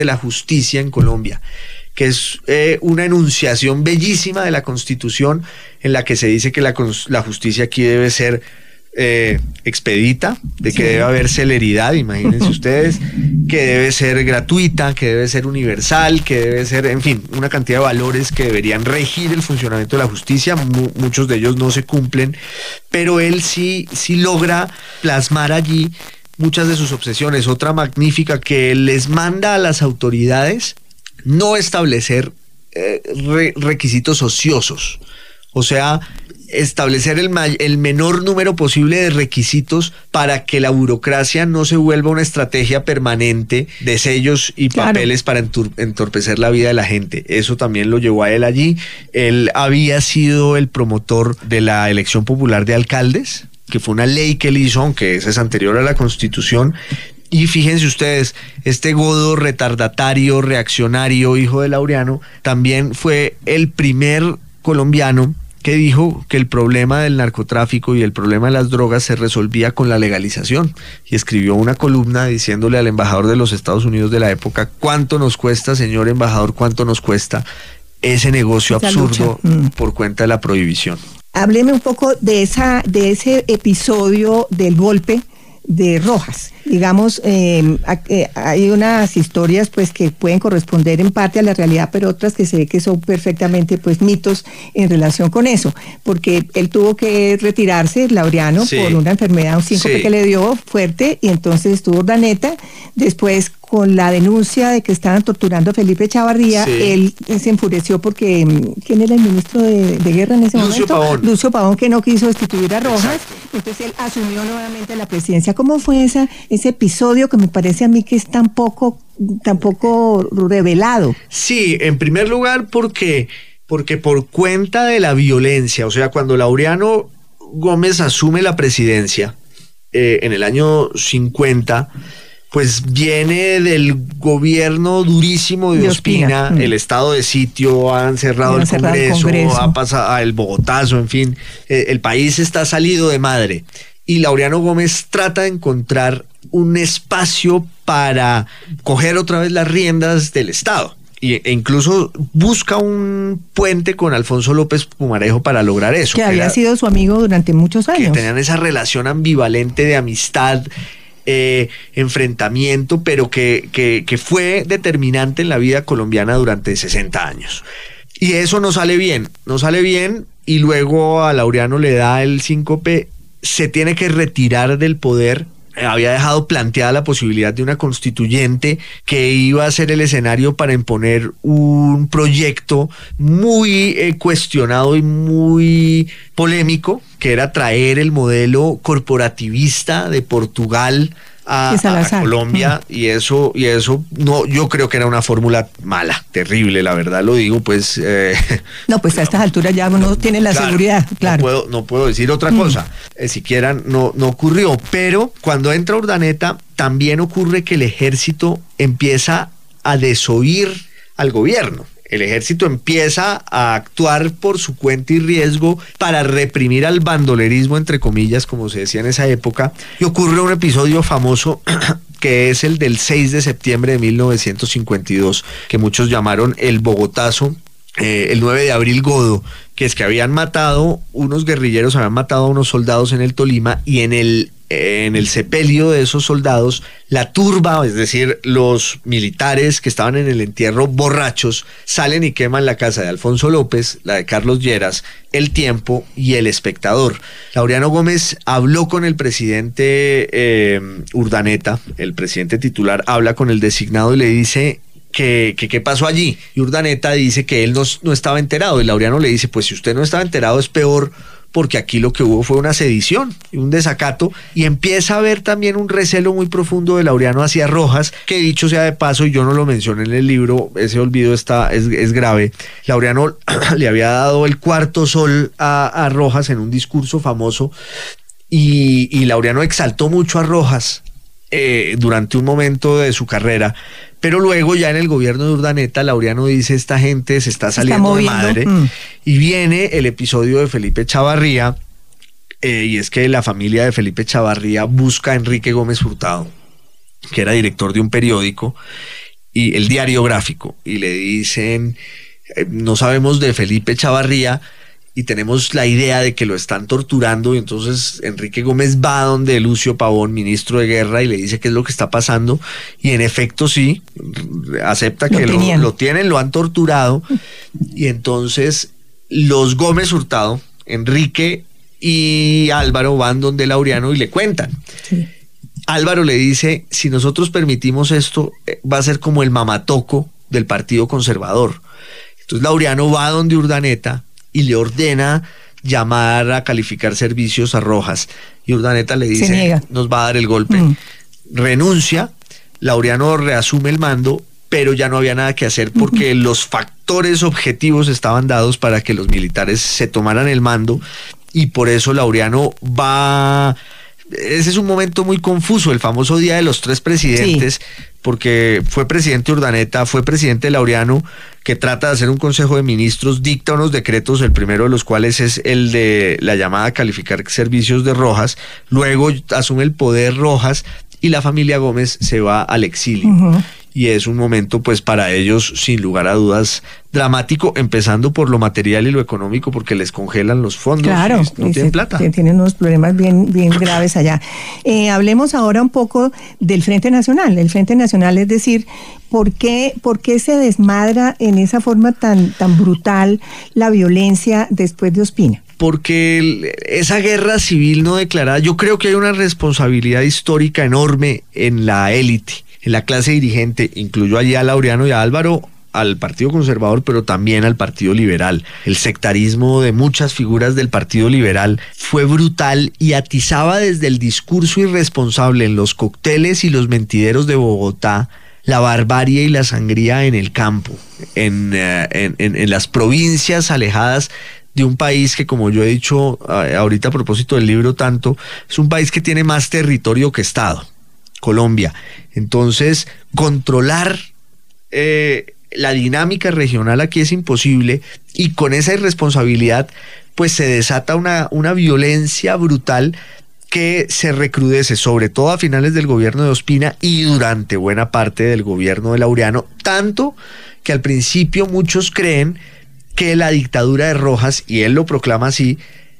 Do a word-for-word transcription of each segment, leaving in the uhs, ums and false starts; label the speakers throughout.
Speaker 1: de la justicia en Colombia, que es eh, una enunciación bellísima de la Constitución en la que se dice que la, la justicia aquí debe ser eh, expedita, de que sí. debe haber celeridad, imagínense ustedes, que debe ser gratuita, que debe ser universal, que debe ser, en fin, una cantidad de valores que deberían regir el funcionamiento de la justicia. Mu muchos de ellos no se cumplen, pero él sí, sí logra plasmar allí muchas de sus obsesiones. Otra magnífica, que les manda a las autoridades no establecer eh, re requisitos ociosos, o sea, establecer el, el menor número posible de requisitos para que la burocracia no se vuelva una estrategia permanente de sellos y claro. papeles para entorpecer la vida de la gente. Eso también lo llevó a él allí. Él había sido el promotor de la elección popular de alcaldes, que fue una ley que él hizo, aunque esa es anterior a la Constitución. Y fíjense ustedes, este godo retardatario, reaccionario, hijo de Laureano, también fue el primer colombiano que dijo que el problema del narcotráfico y el problema de las drogas se resolvía con la legalización. Y escribió una columna diciéndole al embajador de los Estados Unidos de la época: ¿cuánto nos cuesta, señor embajador, cuánto nos cuesta ese negocio Esa absurdo mm. por cuenta de la prohibición?
Speaker 2: Hábleme un poco de, esa, de ese episodio del golpe de Rojas. Digamos, eh, hay unas historias pues que pueden corresponder en parte a la realidad, pero otras que se ve que son perfectamente pues mitos en relación con eso, porque él tuvo que retirarse, Laureano, sí. por una enfermedad, un síncope sí. que le dio fuerte, y entonces estuvo Urdaneta. Después, con la denuncia de que estaban torturando a Felipe Chavarría, sí. él se enfureció porque, ¿quién era el ministro de, de guerra en ese
Speaker 1: Lucio
Speaker 2: momento?
Speaker 1: Pavón.
Speaker 2: Lucio Pavón, que no quiso destituir a Rojas.
Speaker 1: Exacto.
Speaker 2: Entonces él asumió nuevamente la presidencia. ¿Cómo fue esa, ese episodio que me parece a mí que es tan poco, tan poco revelado?
Speaker 1: Sí, en primer lugar porque, porque por cuenta de la violencia, o sea, cuando Laureano Gómez asume la presidencia eh, en el año cincuenta, pues viene del gobierno durísimo de, de Ospina, Ospina, el estado de sitio, han cerrado, el, cerrado Congreso, el Congreso, ha pasado el Bogotazo, en fin, eh, el país está salido de madre. Y Laureano Gómez trata de encontrar un espacio para coger otra vez las riendas del Estado. Y, e incluso busca un puente con Alfonso López Pumarejo para lograr eso.
Speaker 2: Que, que había era, sido su amigo durante muchos años.
Speaker 1: Que tenían esa relación ambivalente de amistad, Eh, enfrentamiento, pero que, que, que fue determinante en la vida colombiana durante sesenta años. Y eso no sale bien, no sale bien, y luego a Laureano le da el síncope, se tiene que retirar del poder. Había dejado planteada la posibilidad de una constituyente que iba a ser el escenario para imponer un proyecto muy eh, cuestionado y muy polémico, que era traer el modelo corporativista de Portugal a, a Colombia, mm. y eso y eso no, yo creo que era una fórmula mala, terrible, la verdad lo digo, pues eh,
Speaker 2: no, pues a estas alturas ya uno no, tiene la claro, seguridad, claro.
Speaker 1: No puedo, no puedo decir otra mm. cosa, eh, siquiera no, no ocurrió, pero cuando entra Urdaneta también ocurre que el ejército empieza a desoír al gobierno. El ejército empieza a actuar por su cuenta y riesgo para reprimir al bandolerismo, entre comillas, como se decía en esa época, y ocurre un episodio famoso que es el del seis de septiembre de mil novecientos cincuenta y dos, que muchos llamaron el Bogotazo, eh, el nueve de abril Godo, que es que habían matado, unos guerrilleros habían matado a unos soldados en el Tolima, y en el en el sepelio de esos soldados, la turba, es decir, los militares que estaban en el entierro borrachos, salen y queman la casa de Alfonso López, la de Carlos Lleras, El Tiempo y El Espectador. Laureano Gómez habló con el presidente eh, Urdaneta, el presidente titular, habla con el designado y le dice que qué pasó allí. Y Urdaneta dice que él no, no estaba enterado, y Laureano le dice, pues si usted no estaba enterado es peor, porque aquí lo que hubo fue una sedición y un desacato, y empieza a haber también un recelo muy profundo de Laureano hacia Rojas, que dicho sea de paso, y yo no lo mencioné en el libro, ese olvido está, es, es grave. Laureano le había dado el cuarto sol a, a Rojas en un discurso famoso, y, y Laureano exaltó mucho a Rojas eh, durante un momento de su carrera, pero luego ya en el gobierno de Urdaneta, Laureano dice, esta gente se está saliendo de madre, mm. y viene el episodio de Felipe Chavarría, eh, y es que la familia de Felipe Chavarría busca a Enrique Gómez Hurtado, que era director de un periódico, y el Diario Gráfico, y le dicen, eh, no sabemos de Felipe Chavarría, y tenemos la idea de que lo están torturando, y entonces Enrique Gómez va donde Lucio Pavón, ministro de Guerra, y le dice qué es lo que está pasando, y en efecto sí, acepta que lo, lo, lo tienen, lo han torturado, y entonces los Gómez Hurtado, Enrique y Álvaro van donde Laureano y le cuentan. Sí. Álvaro le dice, si nosotros permitimos esto, va a ser como el mamatoco del Partido Conservador. Entonces Laureano va donde Urdaneta y le ordena llamar a calificar servicios a Rojas. Y Urdaneta le dice, nos va a dar el golpe. Mm. Renuncia, Laureano reasume el mando, pero ya no había nada que hacer porque mm. los factores objetivos estaban dados para que los militares se tomaran el mando, y por eso Laureano va... Ese es un momento muy confuso, el famoso Día de los Tres Presidentes, sí. porque fue presidente Urdaneta, fue presidente Laureano, que trata de hacer un consejo de ministros, dicta unos decretos, el primero de los cuales es el de la llamada a calificar servicios de Rojas, luego asume el poder Rojas y la familia Gómez se va al exilio. Uh-huh. Y es un momento, pues, para ellos, sin lugar a dudas, dramático, empezando por lo material y lo económico, porque les congelan los fondos.
Speaker 2: Claro,
Speaker 1: y no
Speaker 2: se,
Speaker 1: tienen plata.
Speaker 2: Tienen unos problemas bien, bien graves allá. Eh, hablemos ahora un poco del Frente Nacional. El Frente Nacional, es decir, ¿por qué, por qué se desmadra en esa forma tan, tan brutal la violencia después de Ospina?
Speaker 1: Porque el, esa guerra civil no declarada, yo creo que hay una responsabilidad histórica enorme en la élite, en la clase dirigente, incluyo allí a Laureano y a Álvaro, al Partido Conservador, pero también al Partido Liberal. El sectarismo de muchas figuras del Partido Liberal fue brutal y atizaba desde el discurso irresponsable en los cócteles y los mentideros de Bogotá la barbarie y la sangría en el campo, en, uh, en, en, en las provincias alejadas de un país que, como yo he dicho uh, ahorita a propósito del libro tanto, es un país que tiene más territorio que Estado, Colombia. Entonces, controlar eh, la dinámica regional aquí es imposible, y con esa irresponsabilidad pues se desata una, una violencia brutal que se recrudece sobre todo a finales del gobierno de Ospina y durante buena parte del gobierno de Laureano, tanto que al principio muchos creen que la dictadura de Rojas, y él lo proclama así,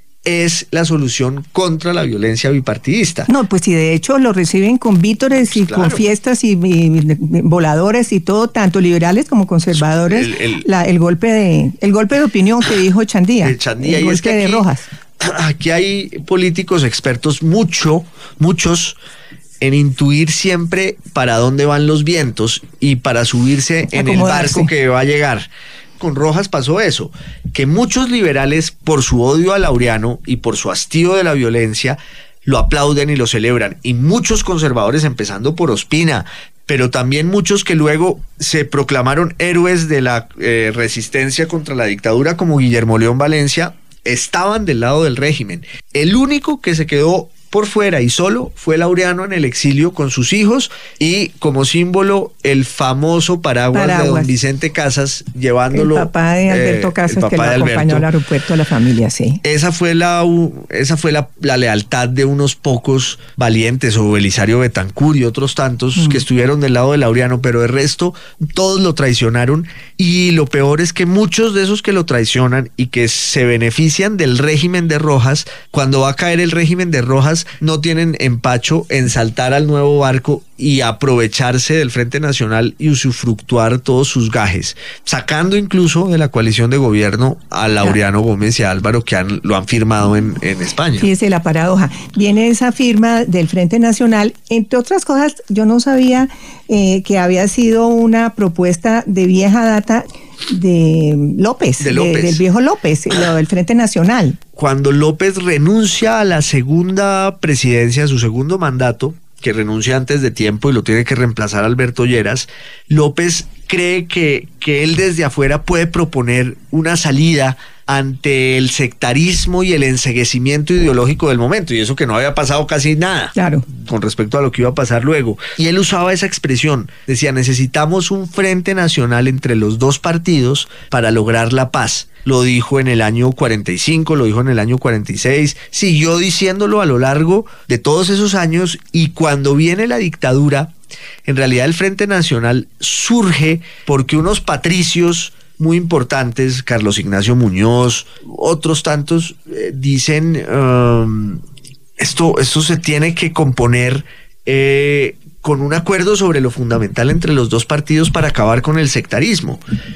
Speaker 1: es la solución contra la violencia bipartidista.
Speaker 2: No, pues sí, de hecho lo reciben con vítores y claro. con fiestas y, y voladores y todo, tanto liberales como conservadores, el, el, la, el golpe de el golpe de opinión que dijo Chandía,
Speaker 1: el, Chandía,
Speaker 2: el
Speaker 1: y
Speaker 2: golpe
Speaker 1: es que
Speaker 2: de
Speaker 1: aquí,
Speaker 2: Rojas.
Speaker 1: Aquí hay políticos expertos, mucho, muchos, en intuir siempre para dónde van los vientos y para subirse en el barco que va a llegar. Con Rojas pasó eso, que muchos liberales, por su odio a Laureano y por su hastío de la violencia, lo aplauden y lo celebran, y muchos conservadores, empezando por Ospina, pero también muchos que luego se proclamaron héroes de la eh, resistencia contra la dictadura, como Guillermo León Valencia, estaban del lado del régimen. El único que se quedó por fuera y solo fue Laureano en el exilio con sus hijos, y como símbolo el famoso paraguas, paraguas. de don Vicente Casas, llevándolo.
Speaker 2: El papá de Alberto eh, Casas, que lo acompañó al aeropuerto de la familia, sí.
Speaker 1: Esa fue la esa fue la, la lealtad de unos pocos valientes, o Belisario Betancur y otros tantos mm. que estuvieron del lado de Laureano, pero el resto todos lo traicionaron, y lo peor es que muchos de esos que lo traicionan y que se benefician del régimen de Rojas, cuando va a caer el régimen de Rojas, no tienen empacho en saltar al nuevo barco y aprovecharse del Frente Nacional y usufructuar todos sus gajes, sacando incluso de la coalición de gobierno a Laureano ah. Gómez y a Álvaro, que han, lo han firmado en, en España.
Speaker 2: Fíjese la paradoja. Viene esa firma del Frente Nacional, entre otras cosas, yo no sabía eh, que había sido una propuesta de vieja data de López,
Speaker 1: de López.
Speaker 2: De, del viejo López, lo del Frente Nacional.
Speaker 1: Cuando López renuncia a la segunda presidencia, a su segundo mandato, que renuncia antes de tiempo y lo tiene que reemplazar Alberto Lleras, López cree que, que él desde afuera puede proponer una salida ante el sectarismo y el enceguecimiento ideológico del momento, y eso que no había pasado casi nada
Speaker 2: claro.
Speaker 1: con respecto a lo que iba a pasar luego. Y él usaba esa expresión, decía, necesitamos un frente nacional entre los dos partidos para lograr la paz. Lo dijo en el año cuarenta y cinco, lo dijo en el año cuarenta y seis, siguió diciéndolo a lo largo de todos esos años, y cuando viene la dictadura en realidad el Frente Nacional surge porque unos patricios muy importantes, Carlos Ignacio Muñoz, otros tantos, eh, dicen um, esto, esto se tiene que componer eh, con un acuerdo sobre lo fundamental entre los dos partidos para acabar con el sectarismo.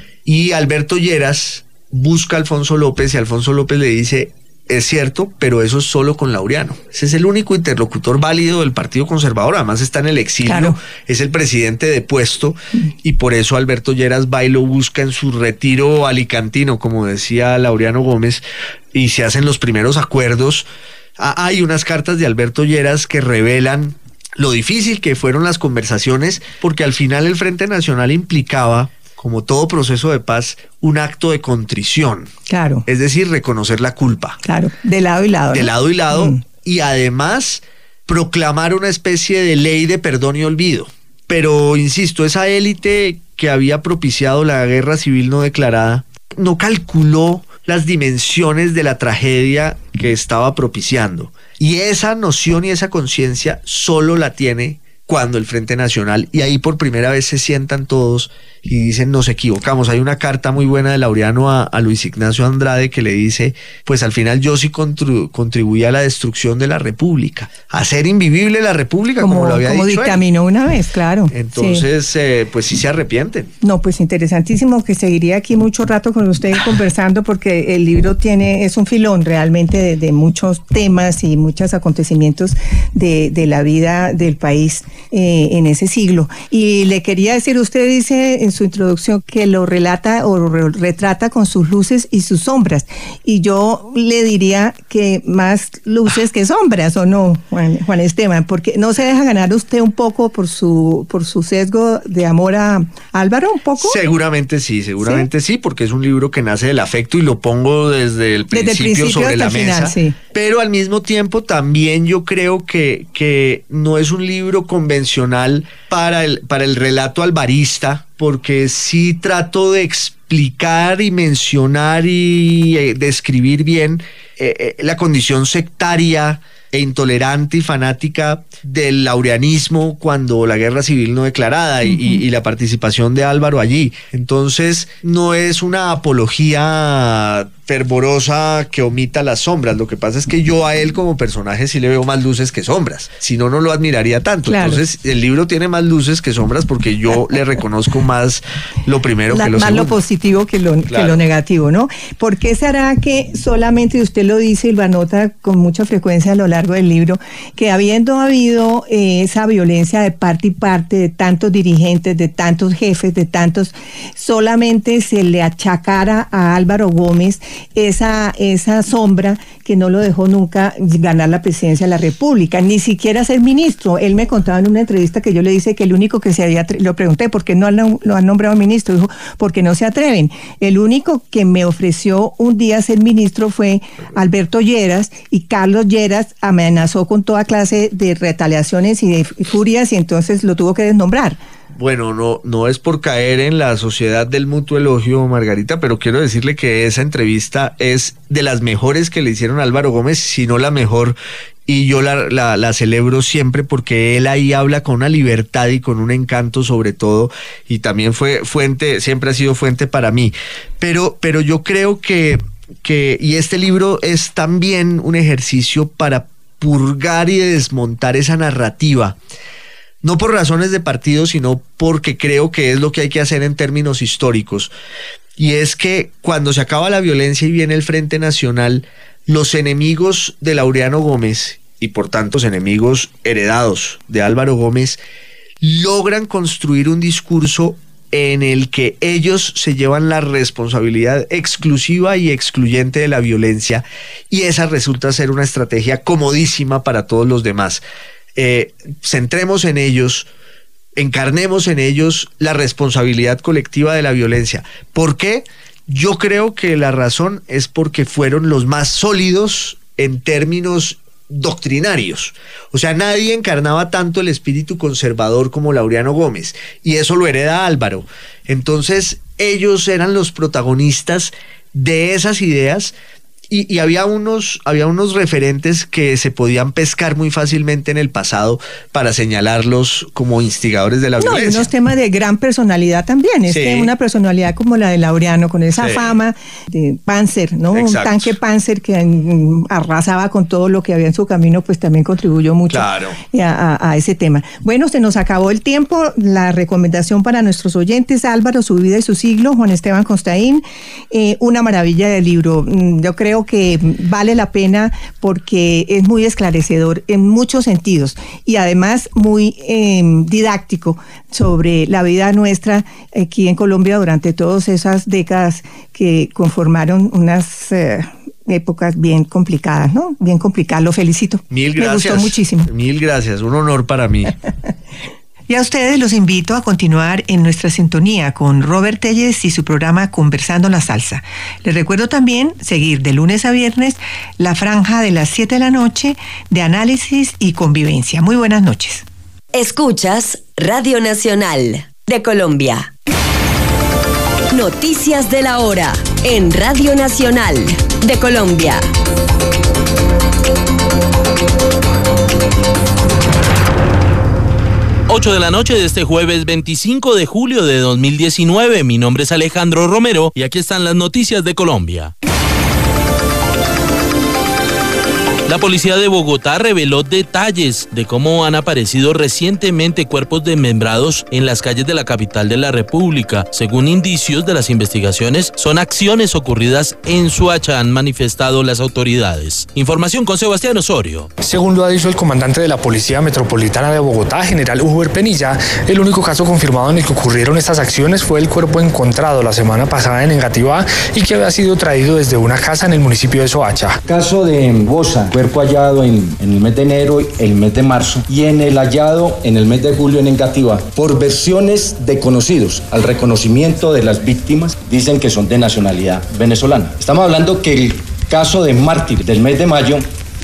Speaker 1: Y Alberto Lleras busca a Alfonso López y Alfonso López le dice: es cierto, pero eso es solo con Laureano. Ese es el único interlocutor válido del Partido Conservador. Además está en el exilio, claro. Es el presidente depuesto y por eso Alberto Lleras va y lo busca en su retiro alicantino, como decía Laureano Gómez, y se hacen los primeros acuerdos. Ah, hay unas cartas de Alberto Lleras que revelan lo difícil que fueron las conversaciones, porque al final el Frente Nacional implicaba, como todo proceso de paz, un acto de contrición.
Speaker 2: Claro.
Speaker 1: Es decir, reconocer la culpa.
Speaker 2: Claro, de lado y lado.
Speaker 1: De
Speaker 2: ¿no?
Speaker 1: lado y lado, mm. y además proclamar una especie de ley de perdón y olvido. Pero, insisto, esa élite que había propiciado la guerra civil no declarada no calculó las dimensiones de la tragedia que estaba propiciando. Y esa noción y esa conciencia solo la tiene cuando el Frente Nacional, y ahí por primera vez se sientan todos y dicen: nos equivocamos. Hay una carta muy buena de Laureano a, a Luis Ignacio Andrade que le dice: pues al final yo sí contribu contribuí a la destrucción de la República, a hacer invivible la República, como, como lo había
Speaker 2: como
Speaker 1: dicho
Speaker 2: dictaminó él. Una vez, claro.
Speaker 1: Entonces, sí. eh, pues sí se arrepienten.
Speaker 2: No, pues interesantísimo, que seguiría aquí mucho rato con usted conversando, porque el libro tiene, es un filón realmente de, de muchos temas y muchos acontecimientos de, de la vida del país eh, en ese siglo. Y le quería decir, usted dice en su introducción que lo relata o re retrata con sus luces y sus sombras, y yo le diría que más luces que sombras, ¿o no, Juan, Juan Esteban? Porque no se deja ganar usted un poco por su por su sesgo de amor a Álvaro, un poco.
Speaker 1: Seguramente sí, seguramente sí, sí, porque es un libro que nace del afecto y lo pongo desde el principio, desde el principio sobre la mesa, final, sí. Pero al mismo tiempo también yo creo que, que no es un libro convencional para el, para el relato alvarista, porque sí trato de explicar y mencionar y eh, describir bien eh, eh, la condición sectaria e intolerante y fanática del laureanismo cuando la guerra civil no declarada, uh-huh. y, y la participación de Álvaro allí. Entonces no es una apología fervorosa que omita las sombras. Lo que pasa es que yo a él como personaje sí le veo más luces que sombras, si no, no lo admiraría tanto. Claro. Entonces el libro tiene más luces que sombras porque yo le reconozco más lo primero la, que lo
Speaker 2: más
Speaker 1: segundo.
Speaker 2: Lo positivo que lo, claro. que lo negativo, ¿no? ¿Por qué será que solamente, usted lo dice y lo anota con mucha frecuencia a lo largo del libro, que habiendo habido eh, esa violencia de parte y parte, de tantos dirigentes, de tantos jefes, de tantos, solamente se le achacara a Álvaro Gómez esa, esa sombra que no lo dejó nunca ganar la presidencia de la República, ni siquiera ser ministro? Él me contaba en una entrevista que yo le dije que el único que se había, lo pregunté, ¿por qué no lo han nombrado ministro? Dijo, porque no se atreven. El único que me ofreció un día ser ministro fue Alberto Lleras, y Carlos Lleras amenazó con toda clase de retaliaciones y de furias, y entonces lo tuvo que desnombrar.
Speaker 1: Bueno, no, no es por caer en la sociedad del mutuo elogio, Margarita, pero quiero decirle que esa entrevista es de las mejores que le hicieron a Álvaro Gómez, si no la mejor, y yo la, la, la celebro siempre porque él ahí habla con una libertad y con un encanto sobre todo, y también fue fuente, siempre ha sido fuente para mí. Pero, pero yo creo que, que, y este libro es también un ejercicio para purgar y desmontar esa narrativa. No por razones de partido, sino porque creo que es lo que hay que hacer en términos históricos. Y es que cuando se acaba la violencia y viene el Frente Nacional, los enemigos de Laureano Gómez, y por tanto los enemigos heredados de Álvaro Gómez, logran construir un discurso en el que ellos se llevan la responsabilidad exclusiva y excluyente de la violencia, y esa resulta ser una estrategia comodísima para todos los demás. Eh, centremos en ellos, encarnemos en ellos la responsabilidad colectiva de la violencia. ¿Por qué? Yo creo que la razón es porque fueron los más sólidos en términos doctrinarios. O sea, nadie encarnaba tanto el espíritu conservador como Laureano Gómez, y eso lo hereda Álvaro. Entonces ellos eran los protagonistas de esas ideas, Y, y había unos, había unos referentes que se podían pescar muy fácilmente en el pasado para señalarlos como instigadores de la
Speaker 2: no,
Speaker 1: violencia.
Speaker 2: Y unos temas de gran personalidad también. Es
Speaker 1: Sí.
Speaker 2: que una personalidad como la de Laureano, con esa
Speaker 1: Sí.
Speaker 2: fama de Panzer, ¿no?
Speaker 1: Exacto.
Speaker 2: Un tanque Panzer que mm, arrasaba con todo lo que había en su camino, pues también contribuyó mucho
Speaker 1: Claro.
Speaker 2: a, a, a ese tema. Bueno, se nos acabó el tiempo. La recomendación para nuestros oyentes: Álvaro, su vida y su siglo, Juan Esteban Constaín. Eh, una maravilla de libro. Mm, Yo creo que vale la pena porque es muy esclarecedor en muchos sentidos y además muy eh, didáctico sobre la vida nuestra aquí en Colombia durante todas esas décadas que conformaron unas eh, épocas bien complicadas, ¿no? Bien complicadas. Lo felicito.
Speaker 1: Mil gracias.
Speaker 2: Me gustó muchísimo.
Speaker 1: Mil gracias. Un honor para mí.
Speaker 2: Y a ustedes los invito a continuar en nuestra sintonía con Robert Telles y su programa Conversando la Salsa. Les recuerdo también seguir de lunes a viernes la franja de las siete de la noche de análisis y convivencia. Muy buenas noches.
Speaker 3: Escuchas Radio Nacional de Colombia. Noticias de la hora en Radio Nacional de Colombia.
Speaker 4: ocho de la noche de este jueves veinticinco de julio de dos mil diecinueve. Mi nombre es Alejandro Romero y aquí están las noticias de Colombia. La policía de Bogotá reveló detalles de cómo han aparecido recientemente cuerpos desmembrados en las calles de la capital de la República. Según indicios de las investigaciones, son acciones ocurridas en Soacha, han manifestado las autoridades. Información con Sebastián Osorio.
Speaker 5: Según lo ha dicho el comandante de la Policía Metropolitana de Bogotá, general Huber Penilla, el único caso confirmado en el que ocurrieron estas acciones fue el cuerpo encontrado la semana pasada en Engativá y que había sido traído desde una casa en el municipio de Soacha.
Speaker 6: Caso de Bosa, cuerpo hallado en, en el mes de enero, el mes de marzo, y en el hallado en el mes de julio en Engativá. Por versiones de conocidos, al reconocimiento de las víctimas, dicen que son de nacionalidad venezolana. Estamos hablando que el caso de Mártir del mes de mayo